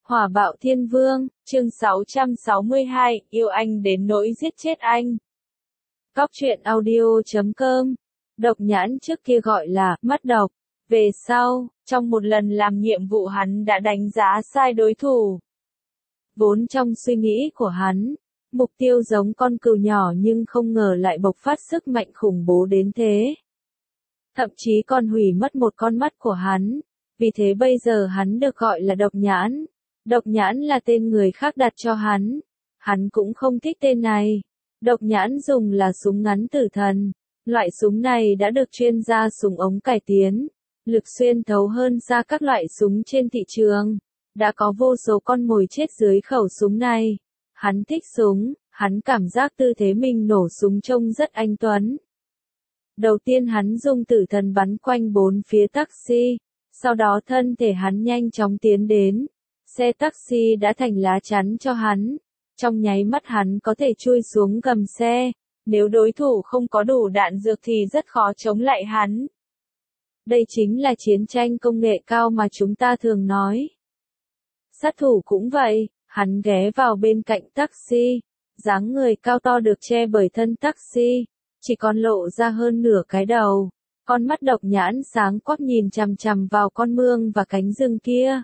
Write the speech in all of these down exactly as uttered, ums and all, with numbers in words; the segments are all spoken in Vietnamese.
Hỏa bạo thiên vương, chương sáu trăm sáu mươi hai, yêu anh đến nỗi giết chết anh. Cóc truyện audio chấm com. Độc nhãn trước kia gọi là mắt độc. Về sau, trong một lần làm nhiệm vụ hắn đã đánh giá sai đối thủ. Vốn trong suy nghĩ của hắn, mục tiêu giống con cừu nhỏ nhưng không ngờ lại bộc phát sức mạnh khủng bố đến thế. Thậm chí còn hủy mất một con mắt của hắn. Vì thế bây giờ hắn được gọi là độc nhãn. Độc nhãn là tên người khác đặt cho hắn. Hắn cũng không thích tên này. Độc nhãn dùng là súng ngắn tử thần. Loại súng này đã được chuyên gia súng ống cải tiến. Lực xuyên thấu hơn xa các loại súng trên thị trường. Đã có vô số con mồi chết dưới khẩu súng này. Hắn thích súng, hắn cảm giác tư thế mình nổ súng trông rất anh tuấn. Đầu tiên hắn dùng tử thần bắn quanh bốn phía taxi. Sau đó thân thể hắn nhanh chóng tiến đến. Xe taxi đã thành lá chắn cho hắn. Trong nháy mắt hắn có thể chui xuống gầm xe. Nếu đối thủ không có đủ đạn dược thì rất khó chống lại hắn. Đây chính là chiến tranh công nghệ cao mà chúng ta thường nói. Sát thủ cũng vậy, hắn ghé vào bên cạnh taxi. Dáng người cao to được che bởi thân taxi. Chỉ còn lộ ra hơn nửa cái đầu. Con mắt độc nhãn sáng quắc nhìn chằm chằm vào con mương và cánh rừng kia.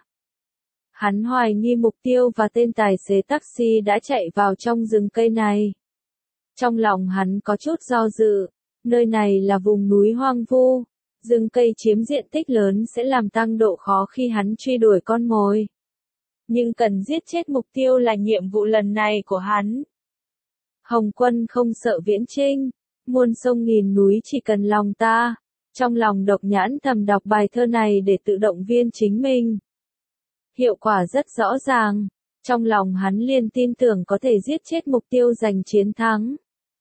Hắn hoài nghi mục tiêu và tên tài xế taxi đã chạy vào trong rừng cây này. Trong lòng hắn có chút do dự, nơi này là vùng núi hoang vu, rừng cây chiếm diện tích lớn sẽ làm tăng độ khó khi hắn truy đuổi con mồi. Nhưng cần giết chết mục tiêu là nhiệm vụ lần này của hắn. Hồng quân không sợ viễn chinh, muôn sông nghìn núi chỉ cần lòng ta. Trong lòng độc nhãn thầm đọc bài thơ này để tự động viên chính mình. Hiệu quả rất rõ ràng, trong lòng hắn liền tin tưởng có thể giết chết mục tiêu giành chiến thắng.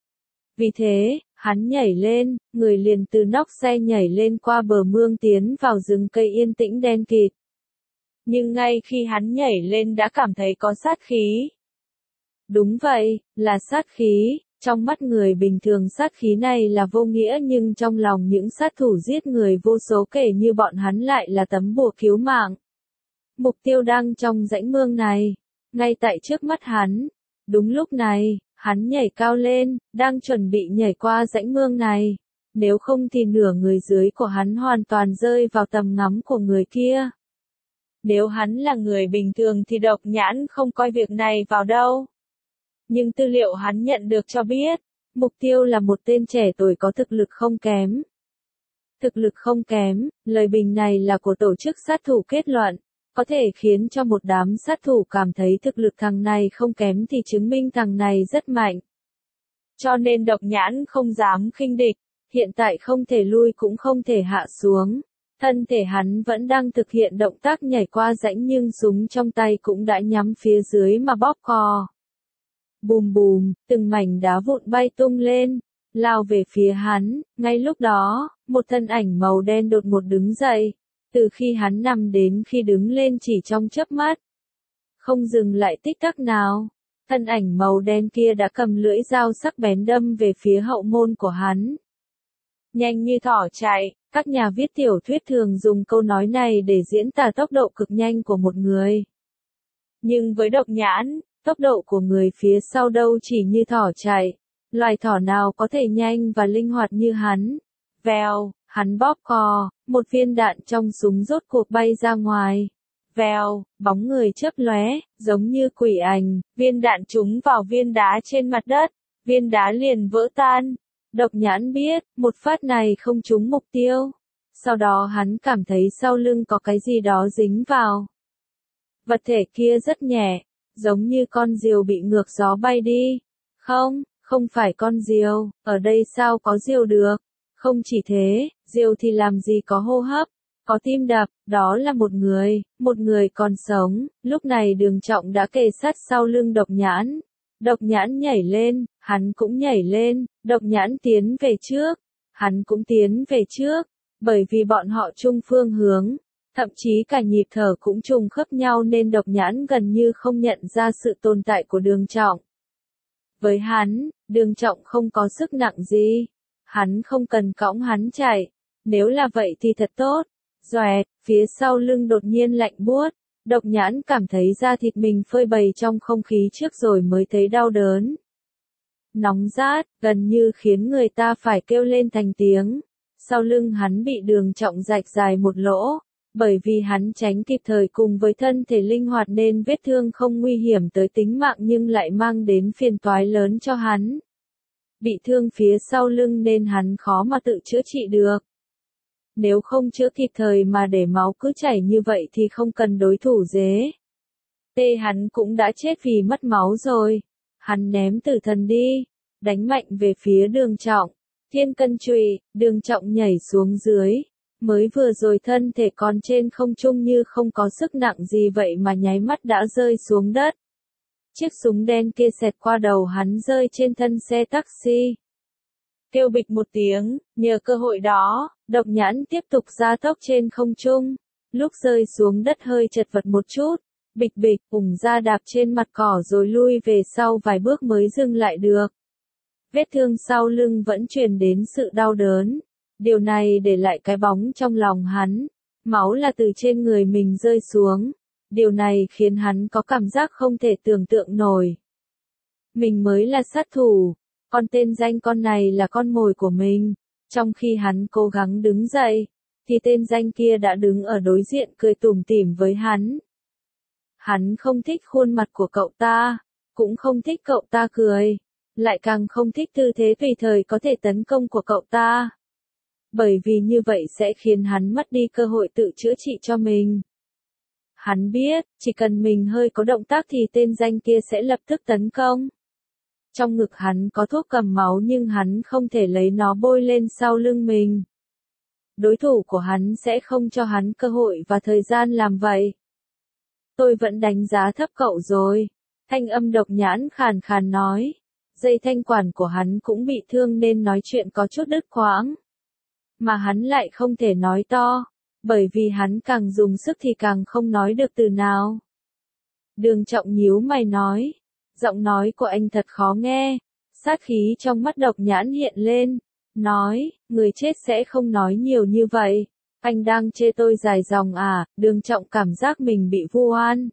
Vì thế, hắn nhảy lên, người liền từ nóc xe nhảy lên qua bờ mương tiến vào rừng cây yên tĩnh đen kịt. Nhưng ngay khi hắn nhảy lên đã cảm thấy có sát khí. Đúng vậy, là sát khí. Trong mắt người bình thường sát khí này là vô nghĩa nhưng trong lòng những sát thủ giết người vô số kể như bọn hắn lại là tấm bùa cứu mạng. Mục tiêu đang trong rãnh mương này, ngay tại trước mắt hắn. Đúng lúc này, hắn nhảy cao lên, đang chuẩn bị nhảy qua rãnh mương này. Nếu không thì nửa người dưới của hắn hoàn toàn rơi vào tầm ngắm của người kia. Nếu hắn là người bình thường thì độc nhãn không coi việc này vào đâu. Nhưng tư liệu hắn nhận được cho biết, mục tiêu là một tên trẻ tuổi có thực lực không kém. Thực lực không kém, lời bình này là của tổ chức sát thủ kết luận, có thể khiến cho một đám sát thủ cảm thấy thực lực thằng này không kém thì chứng minh thằng này rất mạnh. Cho nên độc nhãn không dám khinh địch, hiện tại không thể lui cũng không thể hạ xuống. Thân thể hắn vẫn đang thực hiện động tác nhảy qua rãnh nhưng súng trong tay cũng đã nhắm phía dưới mà bóp cò. Bùm bùm, từng mảnh đá vụn bay tung lên, lao về phía hắn. Ngay lúc đó, một thân ảnh màu đen đột ngột đứng dậy. Từ khi hắn nằm đến khi đứng lên chỉ trong chớp mắt. Không dừng lại tích tắc nào. Thân ảnh màu đen kia đã cầm lưỡi dao sắc bén đâm về phía hậu môn của hắn. Nhanh như thỏ chạy, các nhà viết tiểu thuyết thường dùng câu nói này để diễn tả tốc độ cực nhanh của một người. Nhưng với độc nhãn, tốc độ của người phía sau đâu chỉ như thỏ chạy. Loài thỏ nào có thể nhanh và linh hoạt như hắn. Vèo, hắn bóp cò, một viên đạn trong súng rốt cuộc bay ra ngoài. Vèo, bóng người chớp lóe, giống như quỷ ảnh, viên đạn trúng vào viên đá trên mặt đất, viên đá liền vỡ tan. Độc nhãn biết, một phát này không trúng mục tiêu. Sau đó hắn cảm thấy sau lưng có cái gì đó dính vào. Vật thể kia rất nhẹ, giống như con diều bị ngược gió bay đi. Không, không phải con diều, ở đây sao có diều được. Không chỉ thế, diều thì làm gì có hô hấp, có tim đập, đó là một người, một người còn sống. Lúc này Đường Trọng đã kề sát sau lưng độc nhãn. Độc nhãn nhảy lên, hắn cũng nhảy lên, độc nhãn tiến về trước, hắn cũng tiến về trước, bởi vì bọn họ chung phương hướng, thậm chí cả nhịp thở cũng trùng khớp nhau nên độc nhãn gần như không nhận ra sự tồn tại của Đường Trọng. Với hắn, Đường Trọng không có sức nặng gì, hắn không cần cõng hắn chạy, nếu là vậy thì thật tốt. Doẹt, phía sau lưng đột nhiên lạnh buốt, Độc Nhãn cảm thấy da thịt mình phơi bày trong không khí trước rồi mới thấy đau đớn. Nóng rát, gần như khiến người ta phải kêu lên thành tiếng. Sau lưng hắn bị Đường Trọng rạch dài một lỗ, bởi vì hắn tránh kịp thời cùng với thân thể linh hoạt nên vết thương không nguy hiểm tới tính mạng nhưng lại mang đến phiền toái lớn cho hắn. Bị thương phía sau lưng nên hắn khó mà tự chữa trị được. Nếu không chữa kịp thời mà để máu cứ chảy như vậy thì không cần đối thủ dế. Tê hắn cũng đã chết vì mất máu rồi. Hắn ném tử thần đi, đánh mạnh về phía Đường Trọng. Thiên cân chùy, Đường Trọng nhảy xuống dưới. Mới vừa rồi thân thể còn trên không trung như không có sức nặng gì vậy mà nháy mắt đã rơi xuống đất. Chiếc súng đen kia xẹt qua đầu hắn rơi trên thân xe taxi. Kêu bịch một tiếng, nhờ cơ hội đó, Độc Nhãn tiếp tục gia tốc trên không trung. Lúc rơi xuống đất hơi chật vật một chút, bịch bịch, ủng ra đạp trên mặt cỏ rồi lui về sau vài bước mới dừng lại được. Vết thương sau lưng vẫn truyền đến sự đau đớn. Điều này để lại cái bóng trong lòng hắn. Máu là từ trên người mình rơi xuống. Điều này khiến hắn có cảm giác không thể tưởng tượng nổi. Mình mới là sát thủ. Con tên danh con này là con mồi của mình. Trong khi hắn cố gắng đứng dậy, thì tên danh kia đã đứng ở đối diện cười tủm tỉm với hắn. Hắn không thích khuôn mặt của cậu ta, cũng không thích cậu ta cười, lại càng không thích tư thế tùy thời có thể tấn công của cậu ta. Bởi vì như vậy sẽ khiến hắn mất đi cơ hội tự chữa trị cho mình. Hắn biết, chỉ cần mình hơi có động tác thì tên danh kia sẽ lập tức tấn công. Trong ngực hắn có thuốc cầm máu nhưng hắn không thể lấy nó bôi lên sau lưng mình. Đối thủ của hắn sẽ không cho hắn cơ hội và thời gian làm vậy. Tôi vẫn đánh giá thấp cậu rồi. Thanh âm Độc Nhãn khàn khàn nói. Dây thanh quản của hắn cũng bị thương nên nói chuyện có chút đứt quãng. Mà hắn lại không thể nói to, bởi vì hắn càng dùng sức thì càng không nói được từ nào. Đường Trọng nhíu mày nói. Giọng nói của anh thật khó nghe. Sát khí trong mắt Độc Nhãn hiện lên. Nói, người chết sẽ không nói nhiều như vậy. Anh đang chê tôi dài dòng à? Đường Trọng cảm giác mình bị vu oan.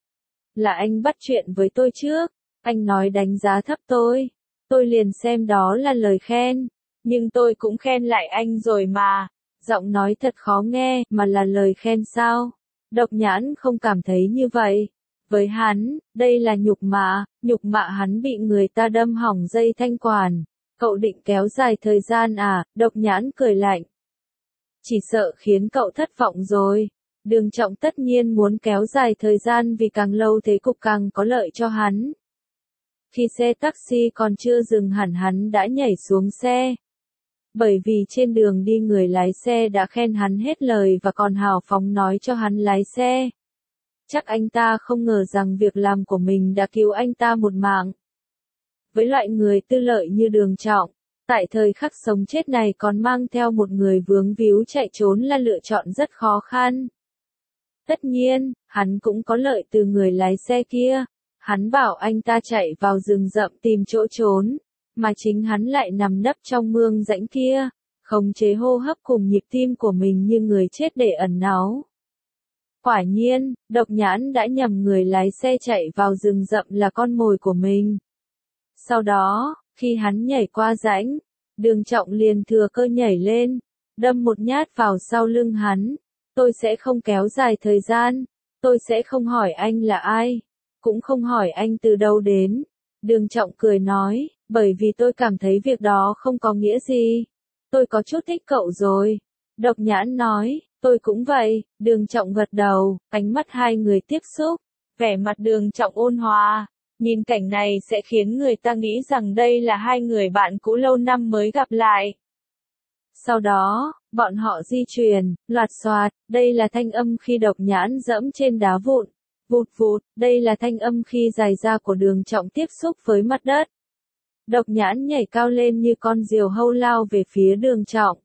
Là anh bắt chuyện với tôi trước. Anh nói đánh giá thấp tôi. Tôi liền xem đó là lời khen. Nhưng tôi cũng khen lại anh rồi mà. Giọng nói thật khó nghe, mà là lời khen sao? Độc Nhãn không cảm thấy như vậy. Với hắn, đây là nhục mạ, nhục mạ hắn bị người ta đâm hỏng dây thanh quản. Cậu định kéo dài thời gian à? Độc Nhãn cười lạnh. Chỉ sợ khiến cậu thất vọng rồi. Đường Trọng tất nhiên muốn kéo dài thời gian vì càng lâu thế cục càng có lợi cho hắn. Khi xe taxi còn chưa dừng hẳn hắn đã nhảy xuống xe. Bởi vì trên đường đi người lái xe đã khen hắn hết lời và còn hào phóng nói cho hắn lái xe. Chắc anh ta không ngờ rằng việc làm của mình đã cứu anh ta một mạng. Với loại người tư lợi như Đường Trọng, tại thời khắc sống chết này còn mang theo một người vướng víu chạy trốn là lựa chọn rất khó khăn. Tất nhiên, hắn cũng có lợi từ người lái xe kia. Hắn bảo anh ta chạy vào rừng rậm tìm chỗ trốn, mà chính hắn lại nằm nấp trong mương rãnh kia, khống chế hô hấp cùng nhịp tim của mình như người chết để ẩn náu. Quả nhiên, Độc Nhãn đã nhầm người lái xe chạy vào rừng rậm là con mồi của mình. Sau đó, khi hắn nhảy qua rãnh, Đường Trọng liền thừa cơ nhảy lên, đâm một nhát vào sau lưng hắn. Tôi sẽ không kéo dài thời gian, tôi sẽ không hỏi anh là ai, cũng không hỏi anh từ đâu đến. Đường Trọng cười nói, bởi vì tôi cảm thấy việc đó không có nghĩa gì. Tôi có chút thích cậu rồi. Độc Nhãn nói, tôi cũng vậy. Đường Trọng gật đầu, ánh mắt hai người tiếp xúc. Vẻ mặt Đường Trọng ôn hòa. Nhìn cảnh này sẽ khiến người ta nghĩ rằng đây là hai người bạn cũ lâu năm mới gặp lại. Sau đó, bọn họ di chuyển, loạt xoạt, đây là thanh âm khi Độc Nhãn dẫm trên đá vụn. Vụt vụt, đây là thanh âm khi giày da của Đường Trọng tiếp xúc với mặt đất. Độc Nhãn nhảy cao lên như con diều hâu lao về phía Đường Trọng.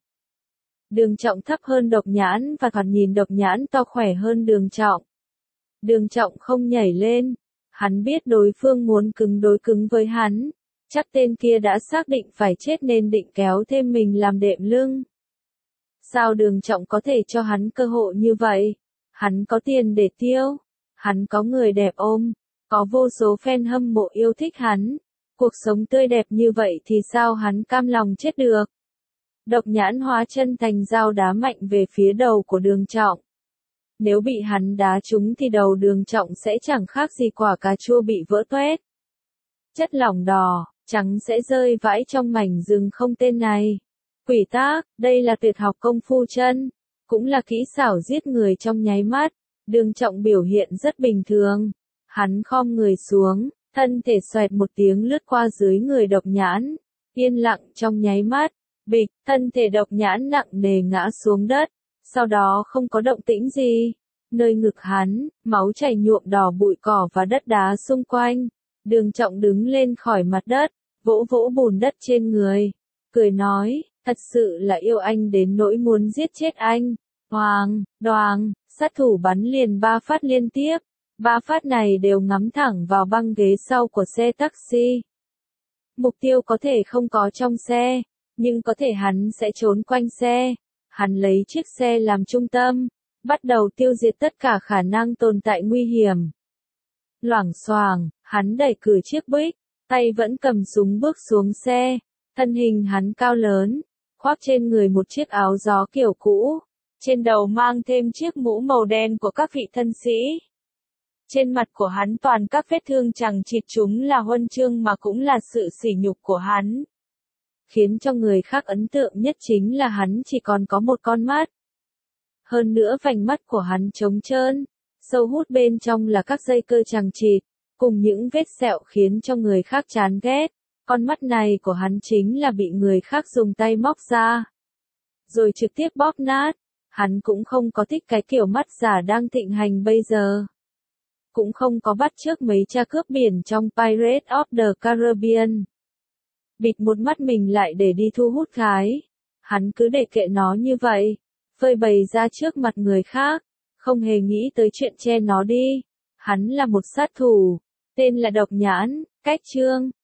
Đường Trọng thấp hơn Độc Nhãn và thoạt nhìn Độc Nhãn to khỏe hơn Đường Trọng. Đường Trọng không nhảy lên. Hắn biết đối phương muốn cứng đối cứng với hắn. Chắc tên kia đã xác định phải chết nên định kéo thêm mình làm đệm lưng. Sao Đường Trọng có thể cho hắn cơ hội như vậy? Hắn có tiền để tiêu. Hắn có người đẹp ôm, có vô số fan hâm mộ yêu thích hắn. Cuộc sống tươi đẹp như vậy thì sao hắn cam lòng chết được. Độc Nhãn hóa chân thành dao đá mạnh về phía đầu của Đường Trọng. Nếu bị hắn đá trúng thì đầu Đường Trọng sẽ chẳng khác gì quả cà chua bị vỡ toét. Chất lỏng đỏ, trắng sẽ rơi vãi trong mảnh rừng không tên này. Quỷ tác, đây là tuyệt học công phu chân, cũng là kỹ xảo giết người trong nháy mắt. Đường Trọng biểu hiện rất bình thường. Hắn khom người xuống, thân thể xoẹt một tiếng lướt qua dưới người Độc Nhãn. Yên lặng trong nháy mắt, bịch, thân thể Độc Nhãn nặng nề ngã xuống đất. Sau đó không có động tĩnh gì. Nơi ngực hắn, máu chảy nhuộm đỏ bụi cỏ và đất đá xung quanh. Đường Trọng đứng lên khỏi mặt đất, vỗ vỗ bùn đất trên người. Cười nói, thật sự là yêu anh đến nỗi muốn giết chết anh. Hoàng, đoàng, sát thủ bắn liền ba phát liên tiếp. Ba phát này đều ngắm thẳng vào băng ghế sau của xe taxi. Mục tiêu có thể không có trong xe, nhưng có thể hắn sẽ trốn quanh xe. Hắn lấy chiếc xe làm trung tâm, bắt đầu tiêu diệt tất cả khả năng tồn tại nguy hiểm. Loảng xoảng, hắn đẩy cửa chiếc Buick, tay vẫn cầm súng bước xuống xe. Thân hình hắn cao lớn, khoác trên người một chiếc áo gió kiểu cũ. Trên đầu mang thêm chiếc mũ màu đen của các vị thân sĩ. Trên mặt của hắn toàn các vết thương chẳng chịt, chúng là huân chương mà cũng là sự sỉ nhục của hắn. Khiến cho người khác ấn tượng nhất chính là hắn chỉ còn có một con mắt. Hơn nữa vành mắt của hắn trống trơn, sâu hút bên trong là các dây cơ chằng chịt, cùng những vết sẹo khiến cho người khác chán ghét. Con mắt này của hắn chính là bị người khác dùng tay móc ra, rồi trực tiếp bóp nát. Hắn cũng không có thích cái kiểu mắt giả đang thịnh hành bây giờ. Cũng không có bắt chước mấy cha cướp biển trong Pirates of the Caribbean. Bịt một mắt mình lại để đi thu hút gái. Hắn cứ để kệ nó như vậy, phơi bày ra trước mặt người khác, không hề nghĩ tới chuyện che nó đi. Hắn là một sát thủ, tên là Độc Nhãn, cách chương.